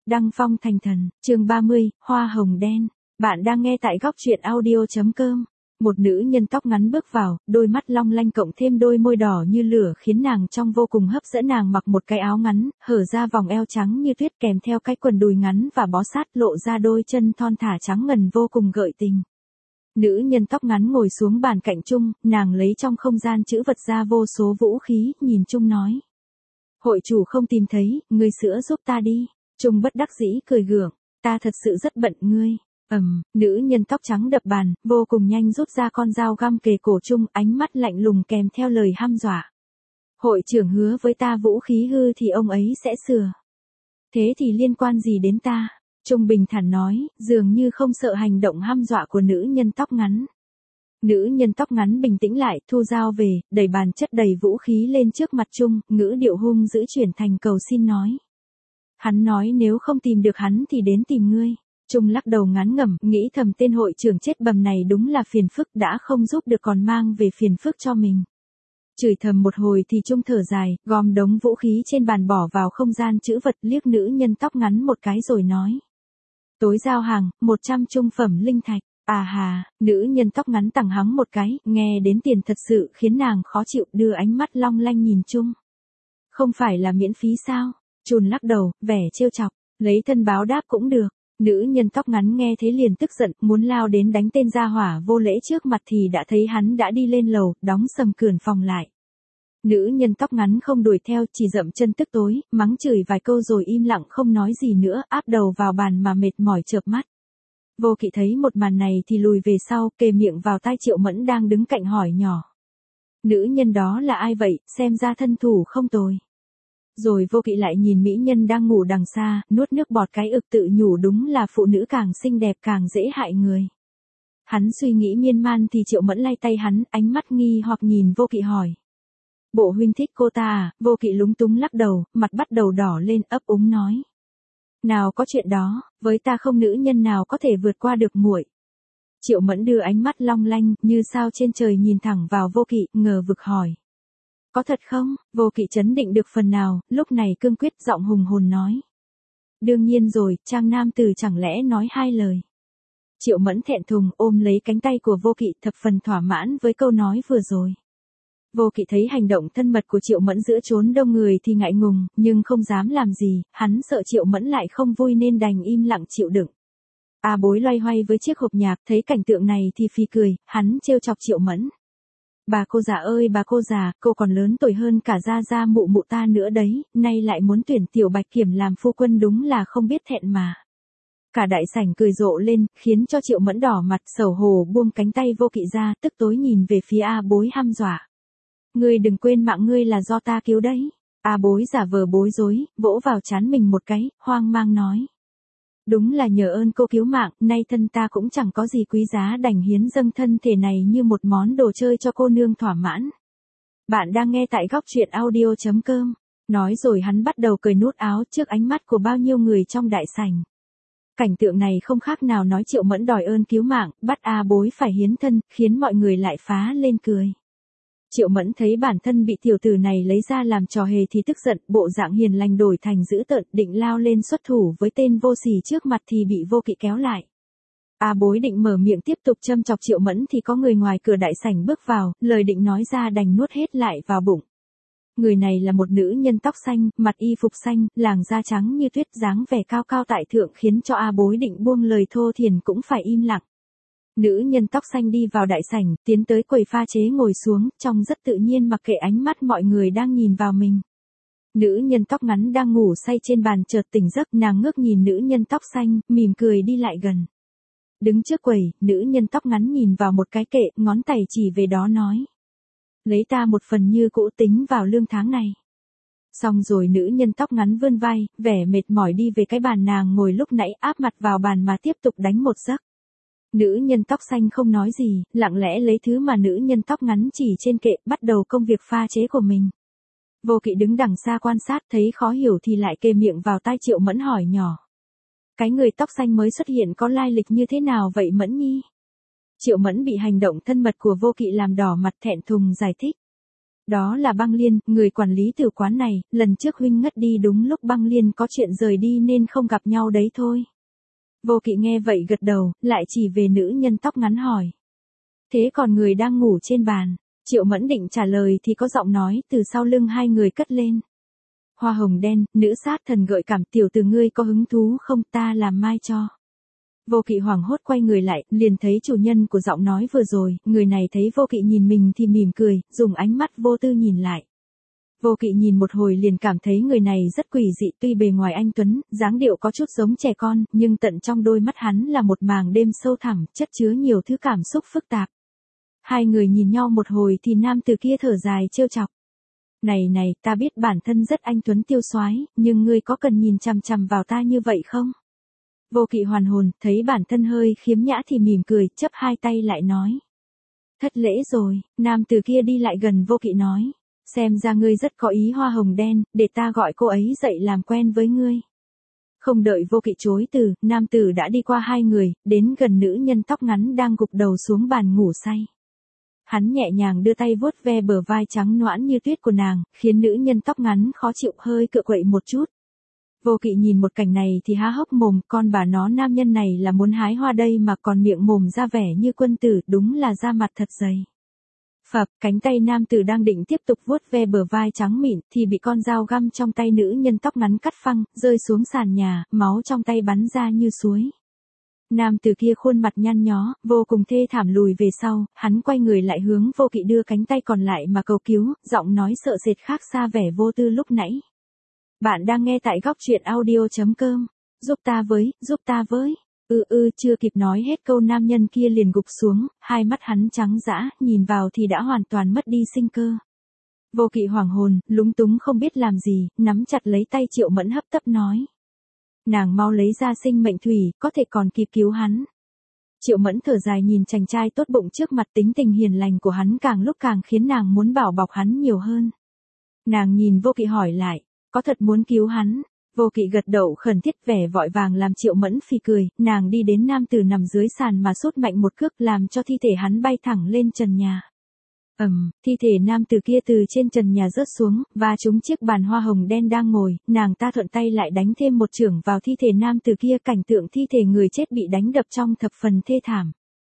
Đăng phong thành thần, chương 30, hoa hồng đen. Bạn đang nghe tại góc truyện audio.com. Một nữ nhân tóc ngắn bước vào, đôi mắt long lanh cộng thêm đôi môi đỏ như lửa khiến nàng trông vô cùng hấp dẫn. Nàng mặc một cái áo ngắn, hở ra vòng eo trắng như tuyết kèm theo cái quần đùi ngắn và bó sát lộ ra đôi chân thon thả trắng ngần vô cùng gợi tình. Nữ nhân tóc ngắn ngồi xuống bàn cạnh Trung, nàng lấy trong không gian trữ vật ra vô số vũ khí, nhìn Trung nói. Hội chủ không tìm thấy, ngươi sữa giúp ta đi. Trung bất đắc dĩ cười gượng, ta thật sự rất bận ngươi. Nữ nhân tóc trắng đập bàn, vô cùng nhanh rút ra con dao găm kề cổ Trung, ánh mắt lạnh lùng kèm theo lời hăm dọa. Hội trưởng hứa với ta vũ khí hư thì ông ấy sẽ sửa. Thế thì liên quan gì đến ta? Trung bình thản nói, dường như không sợ hành động hăm dọa của nữ nhân tóc ngắn. Nữ nhân tóc ngắn bình tĩnh lại, thu dao về, đẩy bàn chất đầy vũ khí lên trước mặt Trung, ngữ điệu hung dữ chuyển thành cầu xin nói. Hắn nói nếu không tìm được hắn thì đến tìm ngươi. Trung lắc đầu ngán ngẩm, nghĩ thầm tên hội trưởng chết bầm này đúng là phiền phức, đã không giúp được còn mang về phiền phức cho mình. Chửi thầm một hồi thì Trung thở dài, gom đống vũ khí trên bàn bỏ vào không gian trữ vật, liếc nữ nhân tóc ngắn một cái rồi nói. Tối giao hàng, 100 trung phẩm linh thạch. À hà, nữ nhân tóc ngắn tằng hắng một cái, nghe đến tiền thật sự khiến nàng khó chịu, đưa ánh mắt long lanh nhìn Trung. Không phải là miễn phí sao? Chun lắc đầu, vẻ trêu chọc, lấy thân báo đáp cũng được. Nữ nhân tóc ngắn nghe thế liền tức giận, muốn lao đến đánh tên gia hỏa vô lễ trước mặt thì đã thấy hắn đã đi lên lầu, đóng sầm cửa phòng lại. Nữ nhân tóc ngắn không đuổi theo, chỉ dậm chân tức tối, mắng chửi vài câu rồi im lặng không nói gì nữa, áp đầu vào bàn mà mệt mỏi chợp mắt. Vô Kỵ thấy một màn này thì lùi về sau, kề miệng vào tai Triệu Mẫn đang đứng cạnh hỏi nhỏ. Nữ nhân đó là ai vậy, xem ra thân thủ không tồi. Rồi Vô Kỵ lại nhìn mỹ nhân đang ngủ đằng xa, nuốt nước bọt cái ực tự nhủ đúng là phụ nữ càng xinh đẹp càng dễ hại người. Hắn suy nghĩ miên man thì Triệu Mẫn lay tay hắn, ánh mắt nghi hoặc nhìn Vô Kỵ hỏi. Bộ huynh thích cô ta à? Vô Kỵ lúng túng lắc đầu, mặt bắt đầu đỏ lên, ấp úng nói. Nào có chuyện đó, với ta không nữ nhân nào có thể vượt qua được muội. Triệu Mẫn đưa ánh mắt long lanh, như sao trên trời nhìn thẳng vào Vô Kỵ, ngờ vực hỏi. Có thật không? Vô Kỵ trấn định được phần nào, lúc này cương quyết giọng hùng hồn nói. Đương nhiên rồi, trang nam tử chẳng lẽ nói hai lời. Triệu Mẫn thẹn thùng ôm lấy cánh tay của Vô Kỵ, thập phần thỏa mãn với câu nói vừa rồi. Vô Kỵ thấy hành động thân mật của Triệu Mẫn giữa chốn đông người thì ngại ngùng, nhưng không dám làm gì, hắn sợ Triệu Mẫn lại không vui nên đành im lặng chịu đựng. A Bối loay hoay với chiếc hộp nhạc, thấy cảnh tượng này thì phì cười, hắn trêu chọc Triệu Mẫn. Bà cô già ơi bà cô già, cô còn lớn tuổi hơn cả gia gia mụ mụ ta nữa đấy, nay lại muốn tuyển Tiểu Bạch Kiểm làm phu quân đúng là không biết thẹn mà. Cả đại sảnh cười rộ lên, khiến cho Triệu Mẫn đỏ mặt xấu hổ buông cánh tay Vô Kỵ ra, tức tối nhìn về phía A Bối hăm dọa. Ngươi đừng quên mạng ngươi là do ta cứu đấy. A Bối giả vờ bối rối, vỗ vào trán mình một cái, hoang mang nói. Đúng là nhờ ơn cô cứu mạng, nay thân ta cũng chẳng có gì quý giá đành hiến dâng thân thể này như một món đồ chơi cho cô nương thỏa mãn. Bạn đang nghe tại góc truyện audio.com. Nói rồi hắn bắt đầu cởi nút áo trước ánh mắt của bao nhiêu người trong đại sảnh. Cảnh tượng này không khác nào nói Triệu Mẫn đòi ơn cứu mạng, bắt A Bối phải hiến thân, khiến mọi người lại phá lên cười. Triệu Mẫn thấy bản thân bị tiểu tử này lấy ra làm trò hề thì tức giận, bộ dạng hiền lành đổi thành dữ tợn, định lao lên xuất thủ với tên vô sỉ trước mặt thì bị Vô Kỵ kéo lại. A Bối định mở miệng tiếp tục châm chọc Triệu Mẫn thì có người ngoài cửa đại sảnh bước vào, lời định nói ra đành nuốt hết lại vào bụng. Người này là một nữ nhân tóc xanh, mặt y phục xanh, làn da trắng như tuyết, dáng vẻ cao cao tại thượng khiến cho A Bối định buông lời thô thiển cũng phải im lặng. Nữ nhân tóc xanh đi vào đại sảnh, tiến tới quầy pha chế ngồi xuống, trông rất tự nhiên mặc kệ ánh mắt mọi người đang nhìn vào mình. Nữ nhân tóc ngắn đang ngủ say trên bàn chợt tỉnh giấc, nàng ngước nhìn nữ nhân tóc xanh, mỉm cười đi lại gần. Đứng trước quầy, nữ nhân tóc ngắn nhìn vào một cái kệ, ngón tay chỉ về đó nói. Lấy ta một phần như cũ tính vào lương tháng này. Xong rồi nữ nhân tóc ngắn vươn vai, vẻ mệt mỏi đi về cái bàn nàng ngồi lúc nãy, áp mặt vào bàn mà tiếp tục đánh một giấc. Nữ nhân tóc xanh không nói gì, lặng lẽ lấy thứ mà nữ nhân tóc ngắn chỉ trên kệ, bắt đầu công việc pha chế của mình. Vô Kỵ đứng đằng xa quan sát, thấy khó hiểu thì lại kề miệng vào tai Triệu Mẫn hỏi nhỏ. Cái người tóc xanh mới xuất hiện có lai lịch như thế nào vậy Mẫn nhi? Triệu Mẫn bị hành động thân mật của Vô Kỵ làm đỏ mặt thẹn thùng giải thích. Đó là Băng Liên, người quản lý tử quán này, lần trước huynh ngất đi đúng lúc Băng Liên có chuyện rời đi nên không gặp nhau đấy thôi. Vô Kỵ nghe vậy gật đầu, lại chỉ về nữ nhân tóc ngắn hỏi. Thế còn người đang ngủ trên bàn? Triệu Mẫn định trả lời thì có giọng nói từ sau lưng hai người cất lên. Hoa hồng đen, nữ sát thần gợi cảm, tiểu tử ngươi có hứng thú không, ta làm mai cho. Vô Kỵ hoảng hốt quay người lại, liền thấy chủ nhân của giọng nói vừa rồi, người này thấy Vô Kỵ nhìn mình thì mỉm cười, dùng ánh mắt vô tư nhìn lại. Vô Kỵ nhìn một hồi liền cảm thấy người này rất quỷ dị, tuy bề ngoài anh tuấn, dáng điệu có chút giống trẻ con, nhưng tận trong đôi mắt hắn là một màng đêm sâu thẳm, chất chứa nhiều thứ cảm xúc phức tạp. Hai người nhìn nhau một hồi thì nam từ kia thở dài trêu chọc. Này này, ta biết bản thân rất anh tuấn tiêu soái, nhưng ngươi có cần nhìn chằm chằm vào ta như vậy không? Vô Kỵ hoàn hồn, thấy bản thân hơi khiếm nhã thì mỉm cười, chấp hai tay lại nói. Thất lễ rồi, nam từ kia đi lại gần Vô Kỵ nói. Xem ra ngươi rất có ý hoa hồng đen, để ta gọi cô ấy dậy làm quen với ngươi. Không đợi Vô Kỵ chối từ, nam tử đã đi qua hai người, đến gần nữ nhân tóc ngắn đang gục đầu xuống bàn ngủ say. Hắn nhẹ nhàng đưa tay vuốt ve bờ vai trắng nõn như tuyết của nàng, khiến nữ nhân tóc ngắn khó chịu hơi cựa quậy một chút. Vô Kỵ nhìn một cảnh này thì há hốc mồm, con bà nó nam nhân này là muốn hái hoa đây mà còn miệng mồm ra vẻ như quân tử, đúng là da mặt thật dày. Phập, cánh tay nam tử đang định tiếp tục vuốt ve bờ vai trắng mịn thì bị con dao găm trong tay nữ nhân tóc ngắn cắt phăng, rơi xuống sàn nhà, máu trong tay bắn ra như suối. Nam tử kia khuôn mặt nhăn nhó, vô cùng thê thảm lùi về sau, hắn quay người lại hướng Vô Kỵ đưa cánh tay còn lại mà cầu cứu, giọng nói sợ sệt khác xa vẻ vô tư lúc nãy. Bạn đang nghe tại góc truyện audio.com. Giúp ta với. Chưa kịp nói hết câu nam nhân kia liền gục xuống, hai mắt hắn trắng dã, nhìn vào thì đã hoàn toàn mất đi sinh cơ. Vô Kỵ hoảng hồn, lúng túng không biết làm gì, nắm chặt lấy tay Triệu Mẫn hấp tấp nói. Nàng mau lấy ra sinh mệnh thủy, có thể còn kịp cứu hắn. Triệu Mẫn thở dài nhìn chàng trai tốt bụng trước mặt, tính tình hiền lành của hắn càng lúc càng khiến nàng muốn bảo bọc hắn nhiều hơn. Nàng nhìn Vô Kỵ hỏi lại, có thật muốn cứu hắn? Vô Kỵ gật đầu khẩn thiết, vẻ vội vàng làm Triệu Mẫn phì cười, nàng đi đến nam tử nằm dưới sàn mà sút mạnh một cước làm cho thi thể hắn bay thẳng lên trần nhà. Thi thể nam tử kia từ trên trần nhà rớt xuống, và trúng chiếc bàn hoa hồng đen đang ngồi, nàng ta thuận tay lại đánh thêm một chưởng vào thi thể nam tử kia, cảnh tượng thi thể người chết bị đánh đập trong thập phần thê thảm.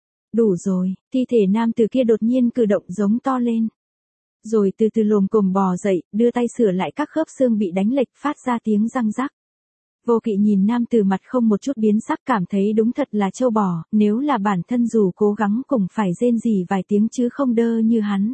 Đủ rồi, thi thể nam tử kia đột nhiên cử động giống to lên. Rồi từ từ lồm cồm bò dậy, đưa tay sửa lại các khớp xương bị đánh lệch, phát ra tiếng răng rắc. Vô Kỵ nhìn nam tử mặt không một chút biến sắc, cảm thấy đúng thật là trâu bò, nếu là bản thân dù cố gắng cũng phải rên rỉ vài tiếng chứ không đơ như hắn.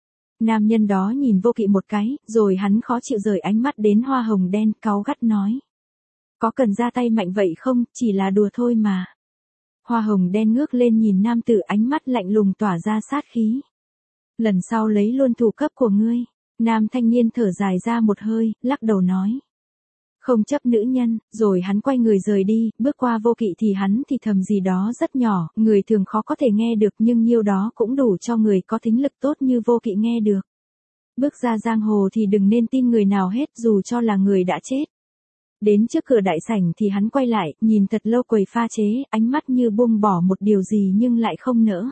Nam nhân đó nhìn Vô Kỵ một cái, rồi hắn khó chịu rời ánh mắt đến hoa hồng đen, cáu gắt nói. Có cần ra tay mạnh vậy không, chỉ là đùa thôi mà. Hoa hồng đen ngước lên nhìn nam tử, ánh mắt lạnh lùng tỏa ra sát khí. Lần sau lấy luôn thủ cấp của ngươi. Nam thanh niên thở dài ra một hơi, lắc đầu nói. Không chấp nữ nhân, rồi hắn quay người rời đi, bước qua Vô Kỵ thì hắn thì thầm gì đó rất nhỏ, người thường khó có thể nghe được nhưng nhiêu đó cũng đủ cho người có thính lực tốt như Vô Kỵ nghe được. Bước ra giang hồ thì đừng nên tin người nào hết dù cho là người đã chết. Đến trước cửa đại sảnh thì hắn quay lại, nhìn thật lâu quầy pha chế, ánh mắt như buông bỏ một điều gì nhưng lại không nỡ.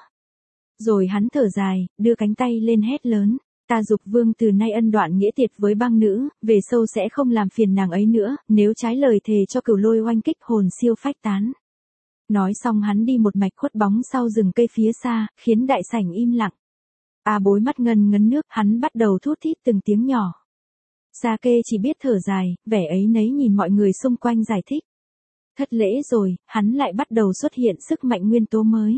Rồi hắn thở dài, đưa cánh tay lên hét lớn. Ta Dục Vương từ nay ân đoạn nghĩa tiệt với băng nữ, về sau sẽ không làm phiền nàng ấy nữa, nếu trái lời thề cho Cửu Lôi oanh kích hồn siêu phách tán. Nói xong hắn đi một mạch khuất bóng sau rừng cây phía xa, khiến đại sảnh im lặng. A Bối mắt ngân ngấn nước, hắn bắt đầu thút thít từng tiếng nhỏ. Sake chỉ biết thở dài, vẻ ấy nấy nhìn mọi người xung quanh giải thích. Thất lễ rồi, hắn lại bắt đầu xuất hiện sức mạnh nguyên tố mới.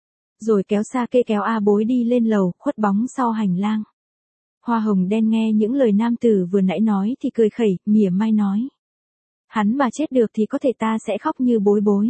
Rồi kéo Sake kéo A Bối đi lên lầu, khuất bóng sau hành lang. Hoa hồng đen nghe những lời nam tử vừa nãy nói thì cười khẩy, mỉa mai nói. Hắn mà chết được thì có thể ta sẽ khóc như Bối Bối.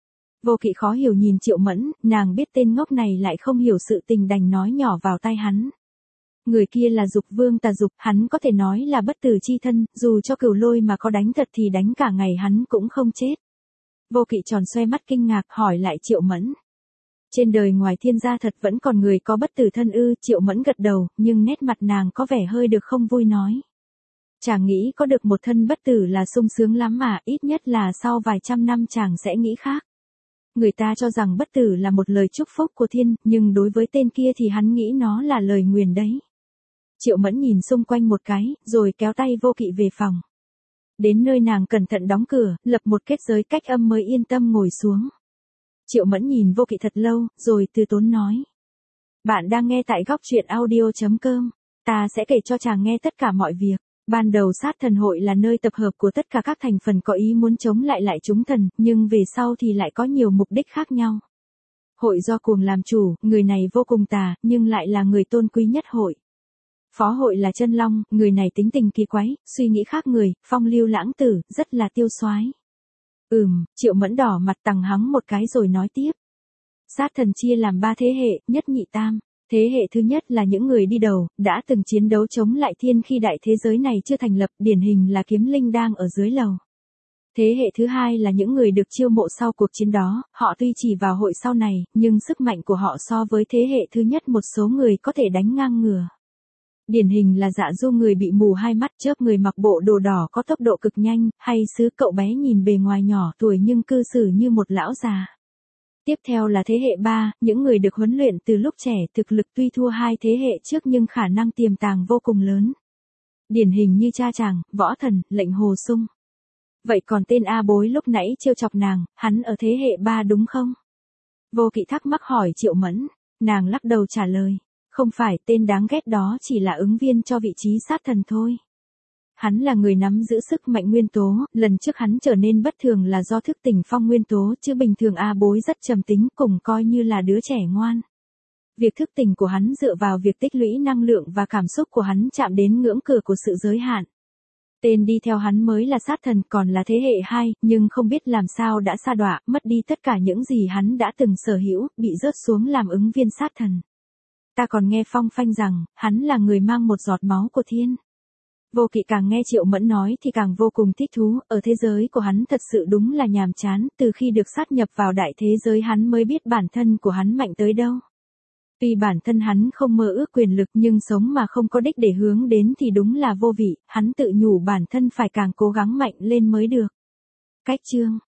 Vô Kỵ khó hiểu nhìn Triệu Mẫn, nàng biết tên ngốc này lại không hiểu sự tình đành nói nhỏ vào tai hắn. Người kia là Dục Vương Tà Dục, hắn có thể nói là bất tử chi thân, dù cho Cửu Lôi mà có đánh thật thì đánh cả ngày hắn cũng không chết. Vô Kỵ tròn xoe mắt kinh ngạc hỏi lại Triệu Mẫn. Trên đời ngoài thiên gia thật vẫn còn người có bất tử thân ư? Triệu Mẫn gật đầu, nhưng nét mặt nàng có vẻ hơi được không vui nói. Chàng nghĩ có được một thân bất tử là sung sướng lắm mà, ít nhất là sau vài trăm năm chàng sẽ nghĩ khác. Người ta cho rằng bất tử là một lời chúc phúc của thiên, nhưng đối với tên kia thì hắn nghĩ nó là lời nguyền đấy. Triệu Mẫn nhìn xung quanh một cái, rồi kéo tay Vô Kỵ về phòng. Đến nơi nàng cẩn thận đóng cửa, lập một kết giới cách âm mới yên tâm ngồi xuống. Triệu Mẫn nhìn Vô Kỵ thật lâu, rồi từ tốn nói. Bạn đang nghe tại góc truyện audio.com. Ta sẽ kể cho chàng nghe tất cả mọi việc. Ban đầu sát thần hội là nơi tập hợp của tất cả các thành phần có ý muốn chống lại chúng thần, nhưng về sau thì lại có nhiều mục đích khác nhau. Hội do Cuồng làm chủ, người này vô cùng tà, nhưng lại là người tôn quý nhất hội. Phó hội là Chân Long, người này tính tình kỳ quái, suy nghĩ khác người, phong lưu lãng tử, rất là tiêu soái. Triệu Mẫn đỏ mặt tằng hắng một cái rồi nói tiếp. Sát thần chia làm 3 thế hệ, nhất nhị tam. Thế hệ thứ nhất là những người đi đầu, đã từng chiến đấu chống lại thiên khi đại thế giới này chưa thành lập, điển hình là Kiếm Linh đang ở dưới lầu. Thế hệ thứ hai là những người được chiêu mộ sau cuộc chiến đó, họ tuy chỉ vào hội sau này, nhưng sức mạnh của họ so với thế hệ thứ nhất một số người có thể đánh ngang ngửa. Điển hình là Dạ Du, người bị mù hai mắt, Chớp, người mặc bộ đồ đỏ có tốc độ cực nhanh, hay Sứ, cậu bé nhìn bề ngoài nhỏ tuổi nhưng cư xử như một lão già. Tiếp theo là thế hệ 3, những người được huấn luyện từ lúc trẻ, thực lực tuy thua hai thế hệ trước nhưng khả năng tiềm tàng vô cùng lớn. Điển hình như cha chàng, Võ Thần, Lệnh Hồ Sung. Vậy còn tên A Bối lúc nãy trêu chọc nàng, hắn ở thế hệ 3 đúng không? Vô Kỵ thắc mắc hỏi Triệu Mẫn, nàng lắc đầu trả lời. Không phải, tên đáng ghét đó chỉ là ứng viên cho vị trí sát thần thôi. Hắn là người nắm giữ sức mạnh nguyên tố, lần trước hắn trở nên bất thường là do thức tỉnh phong nguyên tố, chứ bình thường A Bối rất trầm tính, cùng coi như là đứa trẻ ngoan. Việc thức tỉnh của hắn dựa vào việc tích lũy năng lượng và cảm xúc của hắn chạm đến ngưỡng cửa của sự giới hạn. Tên đi theo hắn mới là sát thần, còn là thế hệ 2, nhưng không biết làm sao đã sa đọa, mất đi tất cả những gì hắn đã từng sở hữu, bị rớt xuống làm ứng viên sát thần. Ta còn nghe phong phanh rằng, hắn là người mang một giọt máu của thiên. Vô Kỵ càng nghe Triệu Mẫn nói thì càng vô cùng thích thú, ở thế giới của hắn thật sự đúng là nhàm chán, từ khi được sát nhập vào đại thế giới hắn mới biết bản thân của hắn mạnh tới đâu. Tuy bản thân hắn không mơ ước quyền lực nhưng sống mà không có đích để hướng đến thì đúng là vô vị, hắn tự nhủ bản thân phải càng cố gắng mạnh lên mới được. Cách chương